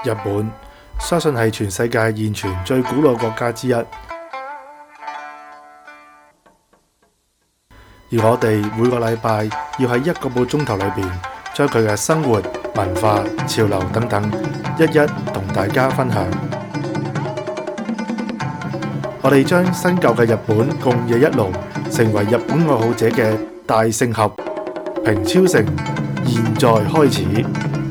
日本相信係全世界現存最古老國家之一，而我哋每個禮拜要喺1個半鐘頭裏邊，將佢嘅生活、文化、潮流等等，一一同大家分享。我哋將新舊嘅日本共冶一爐，成為日本愛好者嘅大聖合。平超城，現在開始。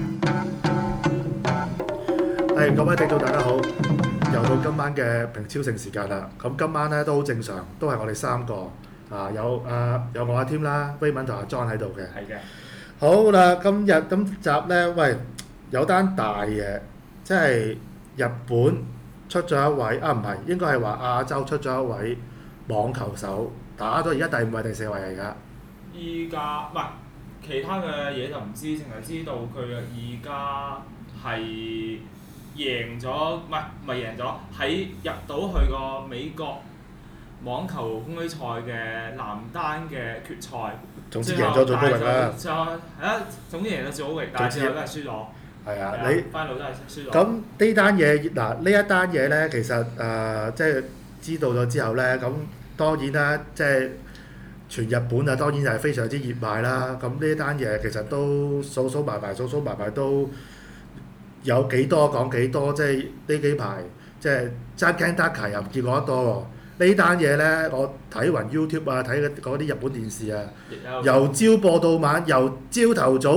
各位聽眾大家好，又到今晚嘅平超城時間啦。咁今晚咧都好正常，都係我哋3個有我阿添啦、Raymond 同阿 John 喺度嘅。 係嘅。 好啦，今集咧，喂，有單大嘢，即係日本出咗一位唔係，應該係話亞洲出咗一位網球手，打到而家第5位、第4位嚟㗎。 依家唔係其他嘅嘢就唔知，淨係知道佢而家係贏咗，唔係贏咗，喺入到去個美國網球公開賽嘅男單嘅決賽。 總之贏咗祖高域啦。 總之贏咗祖高域，但係最後都係輸咗。係啊， 你翻路都係輸咗。 咁呢單嘢呢一單嘢咧，其實即係知道咗之後咧，咁當然啦，即係全日本當然就係非常之熱賣啦。咁呢單嘢其實都數埋埋都有幾多講幾多，即係呢幾排即係爭驚得齊又唔見過得多喎。呢單嘢咧，我睇勻 YouTube 啊，睇嗰啲日本電視啊，由朝播到晚，由朝頭早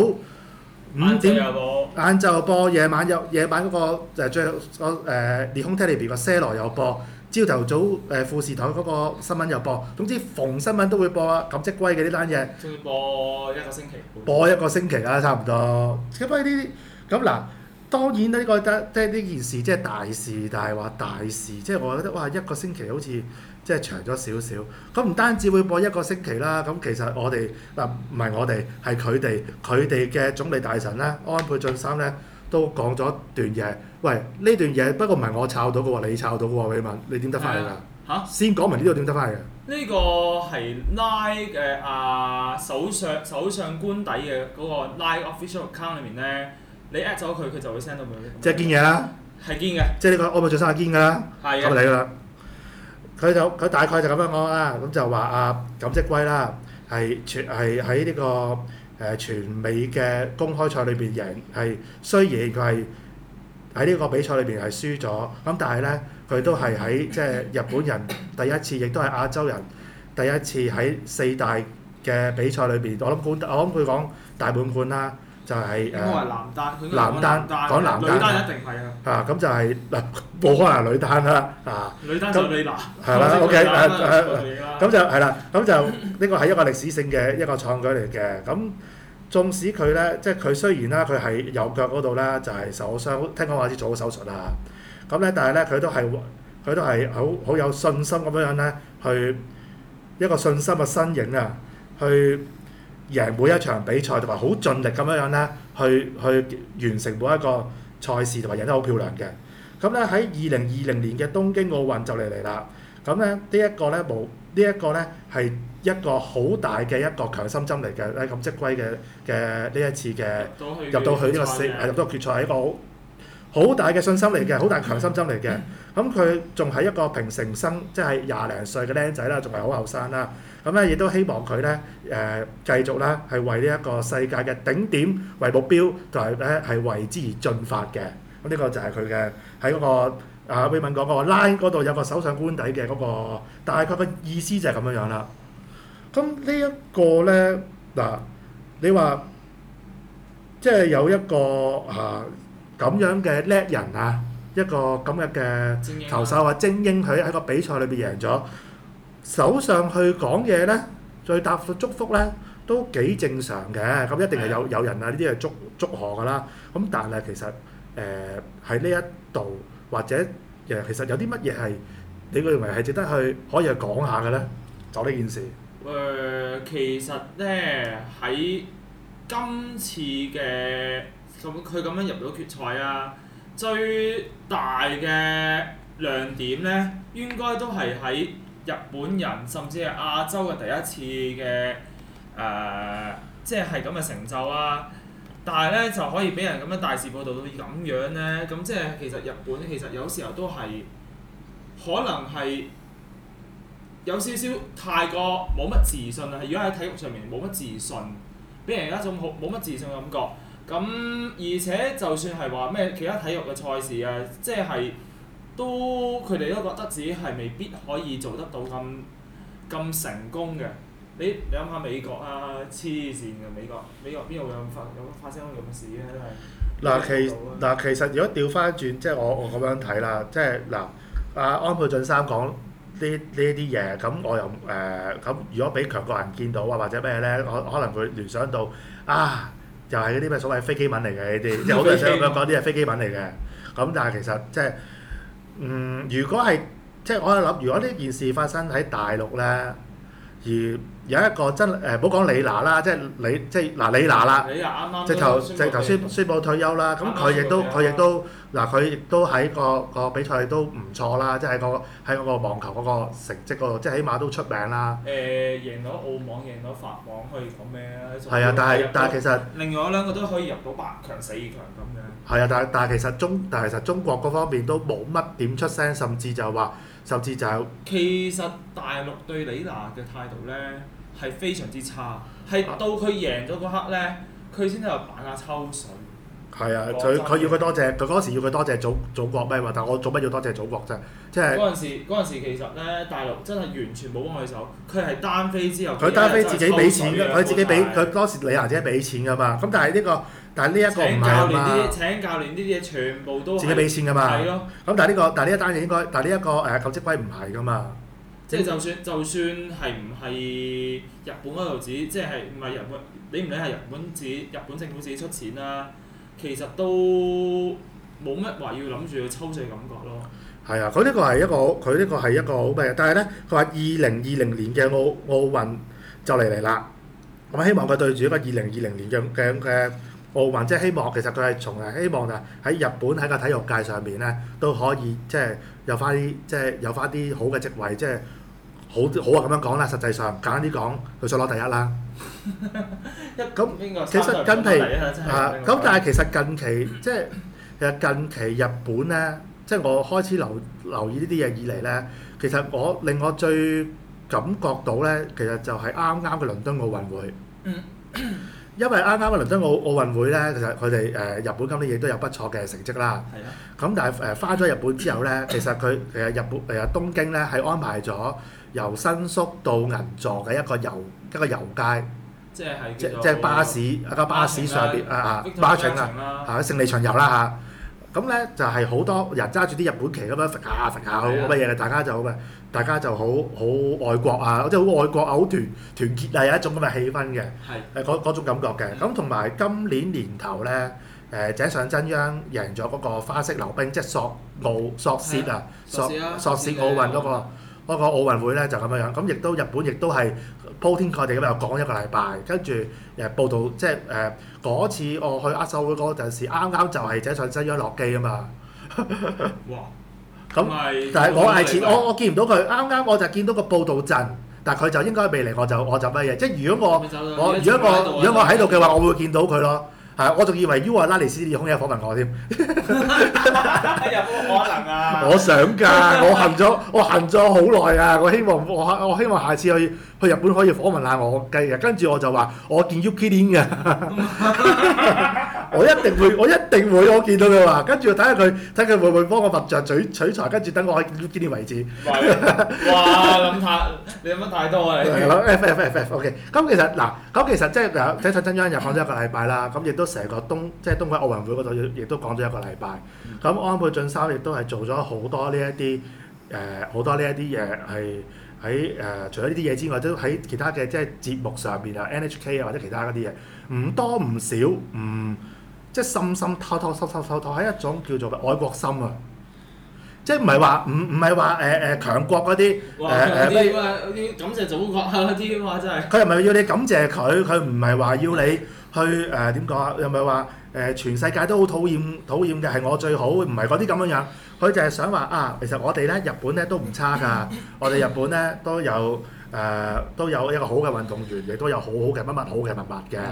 5點，晏晝又播，夜晚嗰個最日空 Television 個 Sero 又播，朝頭早富士台嗰個新聞又播，總之逢新聞都會播啊。咁即歸嘅呢單嘢， 仲要播一個星期。 播一個星期啦，差唔多。咁呢啲咁嗱。當然呢個即係呢件事即係大事，但係話大事，即係我覺得哇一個星期好似即係長咗少少。咁唔單止會播一個星期啦，咁其實我哋唔係我哋係佢哋嘅總理大臣咧，安倍晉三咧都講咗段嘢。喂，呢段嘢不過唔係我抄到嘅喎，你抄到嘅喎，你問你點得翻嚟㗎？嚇！先講明呢度點得翻嚟㗎？ 呢個係 Line 嘅首相官邸嘅嗰個 Line official account 裏面咧。你 at 咗佢，佢就會 send 到俾你。即係堅嘢啦。 係堅嘅。即係呢個安倍晉三係堅㗎啦。 係咁嚟㗎啦。佢大概就咁樣講啦，咁就話錦織圭啦，係喺呢個全美嘅公開賽裏邊贏，係雖然佢係喺呢個比賽裏邊係輸咗，咁但係咧佢都係喺即係日本人第一次，亦都係亞洲人第一次喺4大嘅比賽裏邊，我諗佢講大滿貫啦。就係應該係男單， 講男單， 女單一定係啊。 咁就係冇可能女單啦。 女單就李娜。 係啦 ，OK 咁就係啦，咁就呢個係一個歷史性嘅一個創舉嚟嘅。咁縱使佢咧，即係佢雖然啦，佢係右腳嗰度咧就係受傷，聽講話要做手術啦。咁咧，但係咧佢都係好有信心咁樣咧，去一個信心嘅身影啊，去贏每一場比賽，同埋好盡力咁樣咧，去完成每一個賽事，同埋贏得好漂亮嘅。咁咧喺2020年嘅東京奧運就嚟啦。咁咧呢一個咧係一個好大嘅一個強心針嚟嘅。錦織圭嘅呢一次嘅入到去呢個入到決賽係一個好大嘅信心嚟嘅，好大強心針嚟嘅。咁佢仲係一個平成生，即係20零歲嘅僆仔啦，仲係好後生啦。咁咧亦都希望佢咧繼續咧係為呢一個世界嘅頂點為目標，同埋咧係為之而進發嘅。咁呢個就係佢嘅喺嗰個Raymond講嗰個 Line 嗰度有個首相官邸嘅嗰個大概嘅意思就係咁樣樣啦。咁呢一個咧你話即係有一個咁樣嘅叻人啊，一個咁嘅球手精英，佢喺個比賽裏邊贏咗。首相去講嘢咧，再答祝福咧，都幾正常嘅。咁一定係有人啊，呢啲係祝賀㗎啦。咁但係其實喺呢一度或者其實有啲乜嘢係你認為係值得可以去講下嘅咧？就呢件事。 其實咧喺今次嘅佢咁樣入到決賽啊，最大嘅亮點咧，應該都係喺日本人甚至係亞洲嘅第一次嘅即係咁嘅成就啊！ 但係咧就可以俾人咁樣大肆報導到咁樣咧，咁即係其實日本其實有時候都係可能係有少少太過冇乜自信啊！如果喺體育上面冇乜自信，俾人一種好冇乜自信嘅感覺。咁而且就算係話咩其他體育嘅賽事啊，即係都佢哋都覺得自己係未必可以做得到咁成功嘅。你諗下美國啊，黐線嘅美國邊度有發生咁嘅事咧？真係其實如果調翻轉，即係我咁樣睇啦，即係嗱，阿安倍晉三講呢啲嘢，咁我又咁如果俾強國人見到啊或者咩咧，可能會聯想到啊，又係嗰啲咩所謂飛機文嚟嘅呢啲，即係好多人想咁樣講啲係飛機文嚟嘅。咁但係其實即係如果係即係我喺度諗，如果呢件事發生喺大陸咧，而有一個真唔好講李娜啦，即係李娜啦，直頭宣布退休啦。咁佢亦都喺個比賽都唔錯啦，即係喺嗰個網球嗰個成績嗰度，即係起碼都出名啦。 贏到澳網，贏到法網，可以講咩啊？ 係啊，但係其實另外兩個都可以入到8強、4強咁樣。 係啊，但係其實中國嗰方面都冇乜點出聲，甚至就其實大陸對李娜嘅態度咧係非常之差，係到佢贏咗嗰刻咧，佢先喺度扮下抽水。 係啊，佢要佢多謝，佢嗰時要佢多謝祖國咩嘛？但係我做乜要多謝祖國啫？即係嗰陣時其實咧，大陸真係完全冇幫佢手，佢係單飛之後。 佢單飛自己俾錢㗎，佢自己俾佢當時李娜自己俾錢㗎嘛。咁但係呢一個唔係啊嘛。 請教練呢啲嘢全部都自己俾錢㗎嘛。 係咯。 咁但係呢一單嘢應該，但係呢一個救職歸唔係㗎嘛。 即係就算係唔係日本嗰度指，即係唔係日本，你唔理係日本政府自己出錢啦，其實都冇乜話要諗住去抽水嘅感覺咯。 係啊，佢呢個係一個好咩？但係咧，佢話2020年嘅奧運就嚟啦。咁希望佢對住一個2020年嘅奧運，即係希望其實佢係從嚟希望就喺日本喺個體育界上面咧都可以即係有翻啲好嘅職位，即係好啊咁樣講啦。實際上簡單啲講，佢想攞第一啦。咁其實近期咁但係其實近期即係近期日本咧，即係我開始留意呢啲嘢以嚟咧，其實令我最感覺到咧，其實就係啱啱嘅倫敦奧運會。因為啱啱嘅倫敦奧運會咧，其實佢哋日本今年亦都有不錯嘅成績啦。係啊。咁但係翻咗日本之後咧，其實日本東京咧係安排咗由新宿到銀座嘅一個遊街。即係巴士上邊巴士啊勝利巡遊啦嚇。咁咧就係好多人揸住啲日本旗咁樣揈下好乜嘢嘅，大家就好愛國啊，即係好愛國啊，好團結啊，有一種咁嘅氣氛嘅，嗰種感覺嘅。咁同埋今年年頭咧，井上真央贏咗嗰個花式溜冰，即係索契奧運嗰個奧運會咧就咁樣。咁日本亦都係鋪天蓋地咁又講一個禮拜，跟住報道即係嗰次我去握手會嗰陣時，啱就係井上真央落機啊嘛。哇！咁但係我見唔到佢，啱我就見到個報道陣，但係佢就應該未嚟，我就乜嘢？即係如果我喺度嘅話，我會見到佢咯。係，我仲以為 U 啊拉尼斯空姐訪問我添。有冇可能啊？我想㗎，我恨咗好耐啊！我希望下次去日本可以訪問下我嘅，跟住我就話我見 Yuki Lin 嘅，我一定會，我見到佢話，跟住睇佢會唔會幫我物盡取材，跟住等我喺 Yuki Lin 為止。哇！你諗得太多啊！你係咯 ，F，OK。咁其實即係井上真央又講咗一個禮拜啦，咁亦都成個東京奧運會嗰度亦都講咗一個禮拜。咁安倍晉三亦都係做咗好多呢一啲嘢係。喺除咗呢啲嘢之外，都喺其他嘅即係節目上邊啊 ，NHK 啊或者其他嗰啲嘢，唔多唔少，即係深透係一種叫做愛國心啊！即係唔係話強國嗰啲啲感謝祖國啊嗰啲話真係。 佢又唔係要你感謝佢唔係話要你去點講啊？又唔係話全世界都好討厭嘅係我最好，唔係嗰啲咁樣。佢就係想話啊，其實我哋咧日本咧都唔差㗎，我哋日本咧都有一個好嘅運動員，亦都有好嘅乜好嘅物嘅。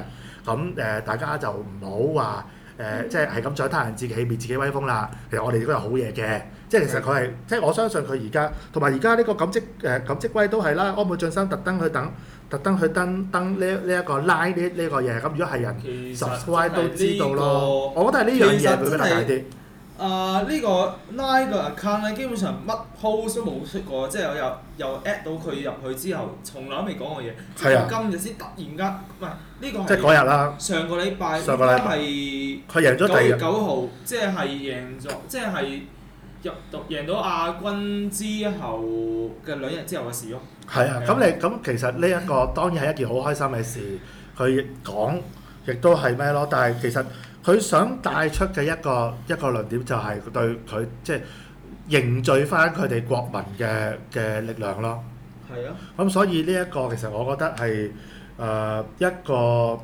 咁大家就唔好話即係咁長他人志氣，滅自己威風啦。其實我哋都有好嘢嘅，即係其實佢係即係我相信佢而家同埋而家呢個錦織威都係啦，安倍晉三特登去登呢一個拉呢個嘢，咁如果係人 subscribe 都知道咯。我覺得係呢樣嘢會比較大啲。 呢個 Line 個 account 咧，基本上乜 post 都冇出過，即係我又 at 到佢入去之後，從來都未講過嘢。係啊。今日先突然間，唔係呢個係。即係嗰日啦。上個禮拜。上個禮拜。佢贏咗第二日。9月9號，即係贏咗，即係贏到亞軍之後嘅2日之後嘅事咯。係啊， 咁其實呢一個當然係一件好開心嘅事，佢講亦都係咩咯？但係其實佢想帶出嘅一個論點就係對佢即係凝聚翻佢哋國民嘅力量咯。 係啊。 咁所以呢一個其實我覺得係一個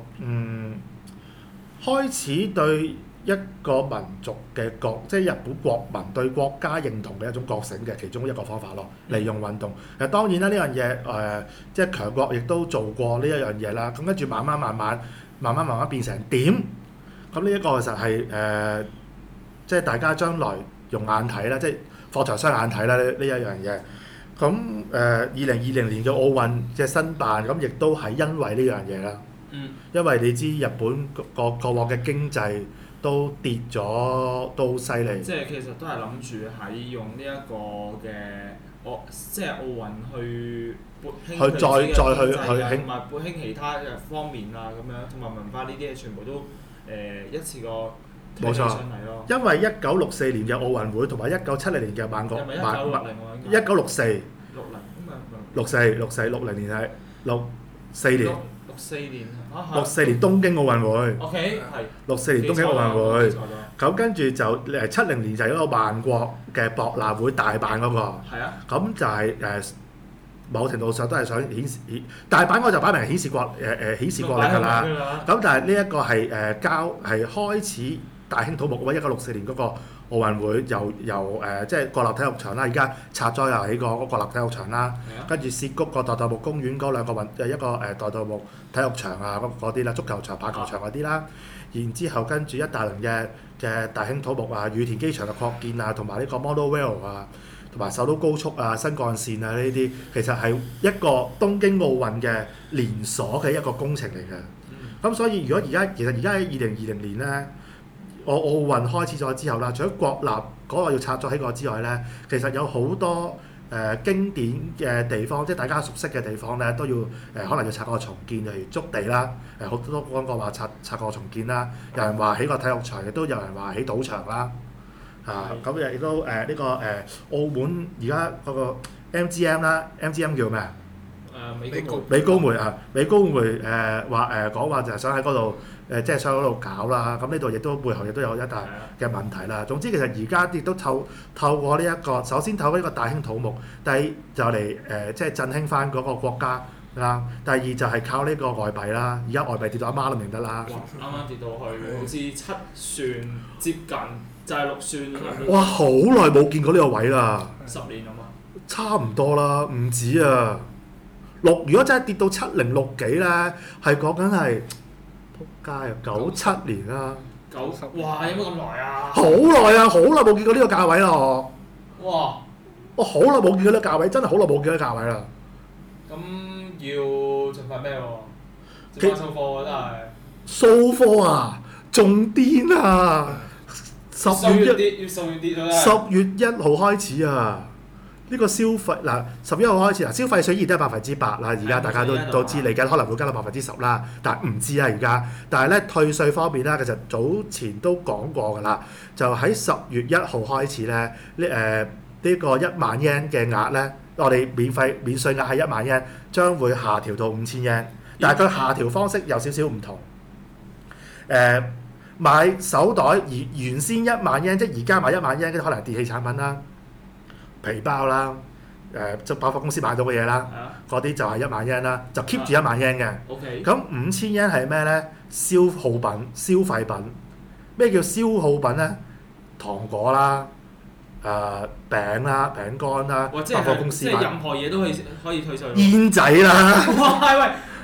開始對一個民族嘅即係日本國民對國家認同嘅一種覺醒嘅其中一個方法咯。利用運動，當然啦，呢樣嘢即係強國亦都做過呢一樣嘢啦。咁跟住慢慢變成點？咁呢一個其實係即係大家將來用眼睇啦，即係放長雙眼睇啦呢一樣嘢。咁2020年嘅奧運嘅申辦，咁亦都係因為呢樣嘢啦。因為你知日本過往嘅經濟都跌咗，都犀利。 即係其實都係諗住喺用呢一個嘅即係奧運去撥興佢自己嘅經濟同埋撥興其他嘅方面啊，咁樣同埋文化呢啲嘢全部都一次過推起上嚟咯。 因為1964年嘅奧運會同埋1970年嘅萬國1964 60年係64年。64年東京奧運會。 OK 係。 64年東京奧運會。咁跟住就70年就係嗰個萬國嘅博覽會大阪嗰個。 係啊。 咁就係某程度上都係想顯示大阪嗰個就擺明顯示國力㗎啦。咁但係呢一個係係開始大興土木嘅1964年嗰個奧運會由即係國立體育場啦，而家拆咗又起個國立體育場啦，跟住涉谷個代代木公園嗰兩個一個代代木體育場啊嗰啲啦，足球場、棒球場嗰啲啦，然之後跟住一大輪嘅大興土木啊，羽田機場嘅擴建啊，同埋呢個 Model Rail 啊，同埋首都高速啊、新幹線啊呢啲，其實係一個東京奧運嘅連鎖嘅一個工程嚟嘅。咁所以如果其實而家喺2020年咧。奧運開始咗之後啦，除咗國立嗰個要拆咗起個之外咧，其實有好多經典嘅地方，即係大家熟悉嘅地方咧，都要可能要拆個重建，例如築地啦，好多都講過話拆個重建啦，有人話起個體育場，亦都有人話起賭場啦，咁亦都呢個澳門而家嗰個 MGM 啦 ，MGM 叫咩啊？美高梅啊，美高梅講話就係想喺嗰度即係想喺嗰度搞啦。咁呢度亦都背後亦都有一大嘅問題啦。總之其實而家亦都透過呢一個，首先透過呢個大興土木，第二就嚟即係振興翻嗰個國家啦。第二就係靠呢個外幣啦。而家外幣跌到阿媽都唔認得啦。 啱啱跌到去好似7算，接近就係6算。 哇！好耐冇見過呢個位啦。 10年啊嘛。差唔多啦，唔止啊。如果真係跌到706幾咧，係講緊係仆街啊！97年啦。 哇！有冇咁耐啊？ 好耐啊！好耐冇見過呢個價位啦我。 哇！ 我好耐冇見過呢個價位，真係好耐冇見過呢個價位啦。 咁要盡快咩喎？盡快掃貨喎真係。 掃貨啊！仲癲啊！10月1號開始啊！呢個消費11號開始消費水熱都係8%啦，而家大家都知嚟緊可能會加到10%啦，但係唔知啊而家。但係咧退稅方面咧，其實早前都講過㗎啦，就喺10月1號開始咧，呢個1萬 yen 嘅額咧，我哋免稅額係1萬 yen，將會下調到5000 yen，但係佢下調方式有少少唔同。買手袋原先1萬 yen，即係而家買1萬 yen，可能係電器產品啦。皮包啦，即百貨公司買到嘅嘢啦，嗰啲就係1萬 yen 啦，就 keep 住1萬 yen 嘅。咁5000 yen 係咩咧？消耗品、消費品。咩叫消耗品咧？糖果啦、餅啦、餅乾啦，百貨公司買。 即係任何嘢都可以退稅。 煙仔啦。 哇！喂，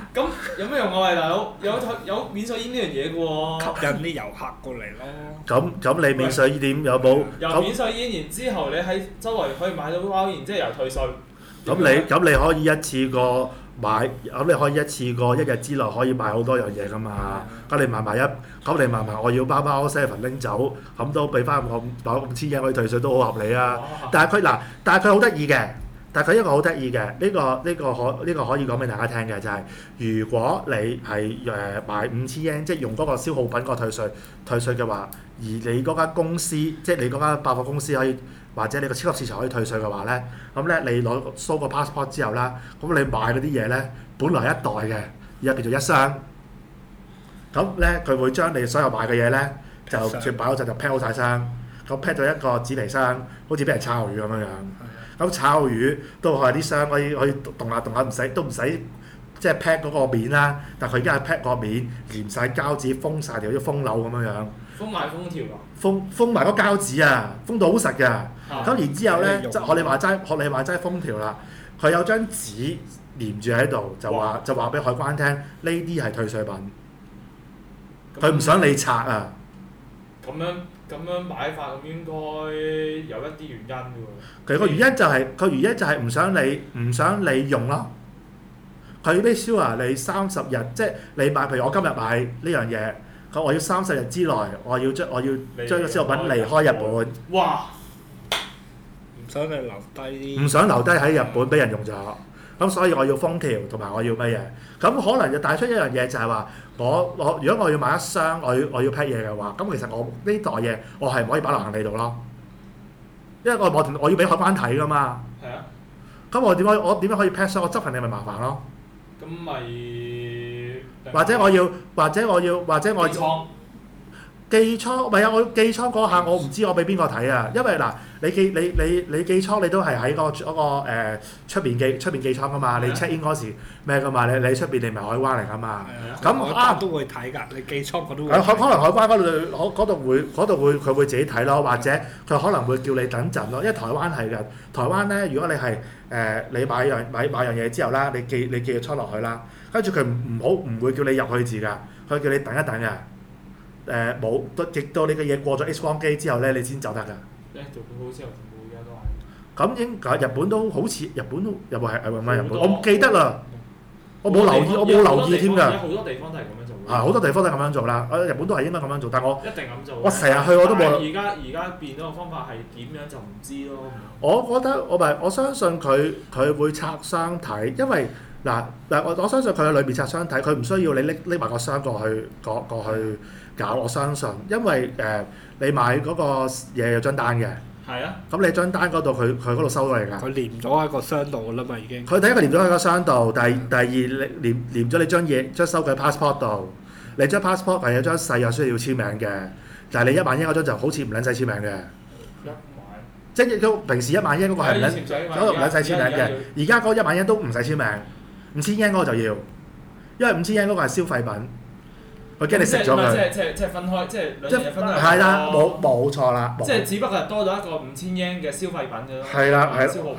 咁有咩用啊？喂，大佬，有免稅煙呢樣嘢嘅喎。 吸引啲遊客過嚟咯。 咁你免稅點有冇？ 由免稅煙，然之後你喺周圍可以買到包，然之後又退稅。 咁你可以一次過買，咁你可以一次過一日之內可以買好多樣嘢㗎嘛。咁你買埋我要包 7拎走，咁都俾翻我5,000嘢可以退稅都好合理啊。但係佢好得意嘅。但係佢一個好得意嘅，呢個可以講俾大家聽嘅就係、如果你係買5,000 yen，即係用嗰個消耗品個退稅嘅話，而你嗰間公司，即係你嗰間百貨公司可以，或者你個超級市場可以退稅嘅話咧，咁咧你攞個 passport 之後啦，咁你買嗰啲嘢咧，本來一袋嘅，而家叫做一箱，咁咧佢會將你所有買嘅嘢咧就全擺好就 pack 好晒箱，咁 pack 咗一個紙皮箱，好似俾人炒魚咁樣樣。咁炒魚都係啲箱可以動下唔使即係 pack 嗰個面啦，但佢而家係 pack 個面，連晒膠紙封晒條，好似封樓咁樣樣。 封埋封條啊！ 封埋嗰膠紙啊，封到好實㗎。咁然之後咧，學你話齋封條啦，佢有張紙黏住喺度，就話俾海關聽，呢啲係退稅品。佢唔想你拆啊！ 咁樣買法咁應該有一啲原因㗎喎。 佢個原因就係唔想你用咯。佢 make sure 你30日，即係你買，譬如我今日買呢樣嘢，我要30日之內，我要將個消耗品離開日本。 哇！ 唔想你留低啲。 唔想留低喺日本俾人用咗，咁所以我要封條同埋我要乜嘢？咁可能就帶出一樣嘢就係話，我如果我要買一箱，我要 pack 嘢嘅話，咁其實我呢袋嘢我係唔可以擺落行李度咯，因為我要俾海關睇㗎嘛。 係啊。咁我點樣可以 pack 箱？我執行李咪麻煩咯。 咁咪或者我要寄倉，唔係啊！我寄倉嗰下我唔知我俾邊個睇啊，因為嗱，你寄倉你都係喺嗰個出邊寄倉噶嘛，你 check in 嗰時咩噶嘛，你出邊你咪海關嚟噶嘛。咁海關都會睇㗎，你寄倉佢都會。 可能海關嗰度會佢會自己睇咯，或者佢可能會叫你等陣咯，因為台灣係嘅。台灣咧，如果你係你買樣嘢之後啦，你寄個倉落去啦，跟住佢唔會叫你入去字㗎，佢叫你等一等㗎。冇，直到你嘅嘢過咗 X 光機之後咧，你先走得㗎。 做好之後而家都係。 咁日本都好似日本係咪日本？我唔記得啦，我冇留意添㗎。 好多地方都係咁樣做。 好多地方都係咁樣做啦。日本都係應該咁樣做，但我一定咁做。 我成日去我都冇。 而家變咗個方法係點樣就唔知咯。 我覺得我相信佢會拆箱睇，因為嗱我相信佢喺裏邊拆箱睇，佢唔需要你拎埋個箱過去搞，我相信，因為你買嗰個嘢有張單嘅。係啊。咁你張單嗰度佢嗰度收到嚟㗎。 佢黏咗喺個箱度啦嘛，已經。 佢第一個黏咗喺個箱度，第二黏咗你將收據 passport 度。你張 passport 係有張細又需要簽名嘅，但係你1萬yen嗰張就好似唔撚使簽名嘅。即係都平時1萬yen嗰個係唔撚使簽名嘅，而家嗰1萬yen都唔使簽名，5,000yen嗰個就要，因為5,000yen嗰個係消費品。我驚你食咗佢。 即係分開，即係兩樣嘢分開。 係啦，冇錯啦。 即係只不過係多咗一個5,000 yen嘅消費品啫咯。 係啦，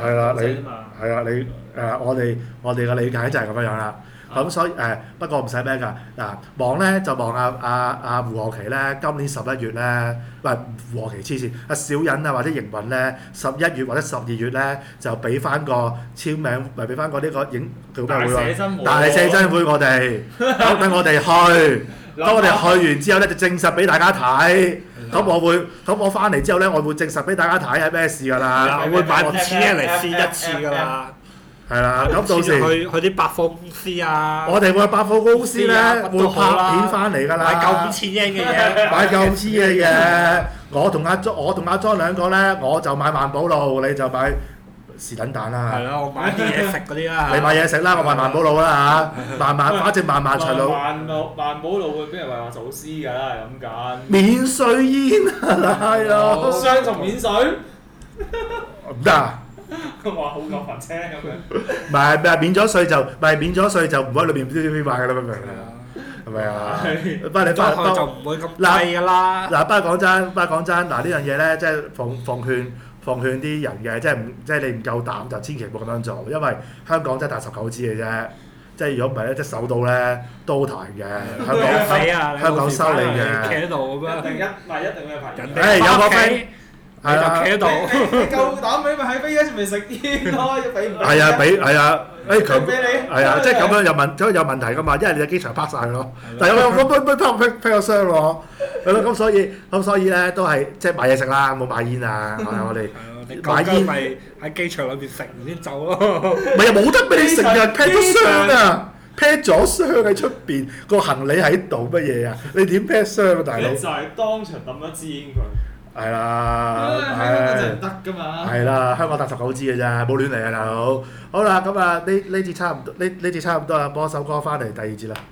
我哋嘅理解就係咁樣樣啦。咁所以不過唔使咩㗎嗱，望咧就望阿胡學期咧，今年11月咧，唔係胡學期黐線，阿小忍啊或者營運咧，11月或者12月咧就俾翻個簽名，咪俾翻個呢個影叫咩會喎？大寫真會我哋，等我哋去，當我哋去完之後咧就證實俾大家睇。咁我翻嚟之後咧，我會證實俾大家睇係咩事㗎啦。 我會買5,000 yen嚟試一次㗎啦。 係啦，咁到時去啲百貨公司啊， 我哋會去百貨公司咧，會拍片翻嚟㗎啦， 買夠5,000 yen嘅嘢， 買夠5,000嘅嘢。我同阿莊兩個咧，我就買萬寶路，你就買是等蛋啦。 係咯，我買啲嘢食嗰啲啦。 你買嘢食啦，我買萬寶路啦嚇，反正漫長路。 萬寶路會俾人話走私㗎啦，係咁緊。 免稅煙係咯。 雙重免稅？ 唔得啊！ 佢話好夠煩車咁樣。 唔係免咗稅就唔喺裏邊邊買㗎啦，明唔明啊？係咪啊？不過你就唔會咁貴㗎啦。嗱，不過講真，嗱呢樣嘢咧，即係奉勸啲人嘅，即係你唔夠膽就千祈唔好咁樣做，因為香港真係大19支嘅啫。 即係如果唔係咧，即係手到咧都彈嘅，香港收你嘅， 企喺度咁樣， 一定咩牌？ 人誒有個飛係啦， 企喺度， 你夠膽俾咪喺飛機上面食煙咯？要俾唔俾？ 係啊，係啊，誒強俾你係啊，即係咁樣有問題噶嘛，因為你喺機場拍晒咯，但係咁飛個箱喎，係咯，咁所以咧都係即係買嘢食啦，冇買煙啊，我哋。買煙咪喺機場裏邊食完先走咯。 唔係啊，冇得俾你食啊 ，pack 咗箱啊 ，pack 咗箱喺出邊，個行李喺度乜嘢啊？你點 pack 箱啊，大佬？ 就係當場抌一支煙佢。 係啦， 香港就唔得㗎嘛。 係啦，香港搭19支嘅咋，冇亂嚟啊，大佬。好啦，咁啊，呢節差唔多，呢節差唔多啦，播一首歌翻嚟第二節啦。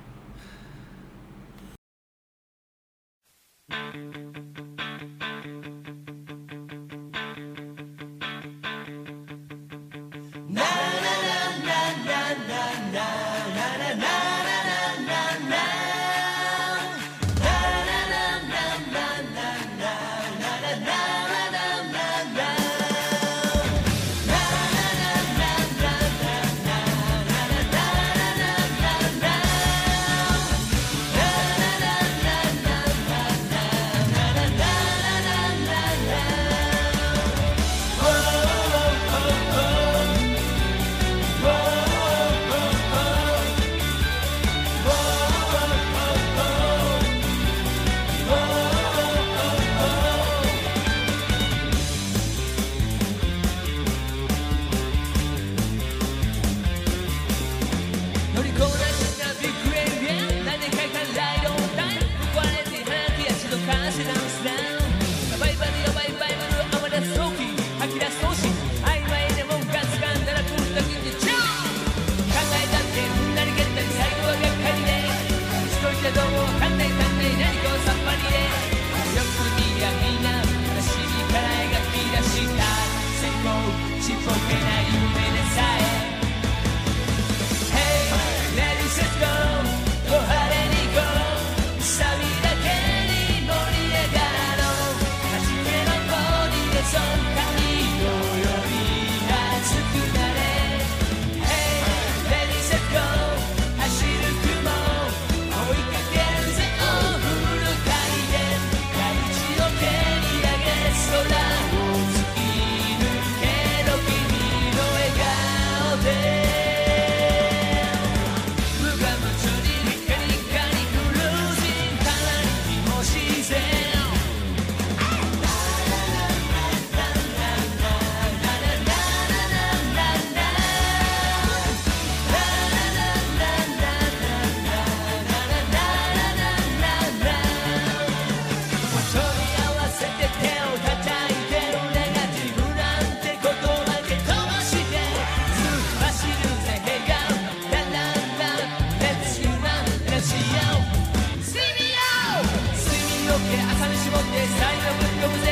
朝に絞って才能ぶっ込むぜ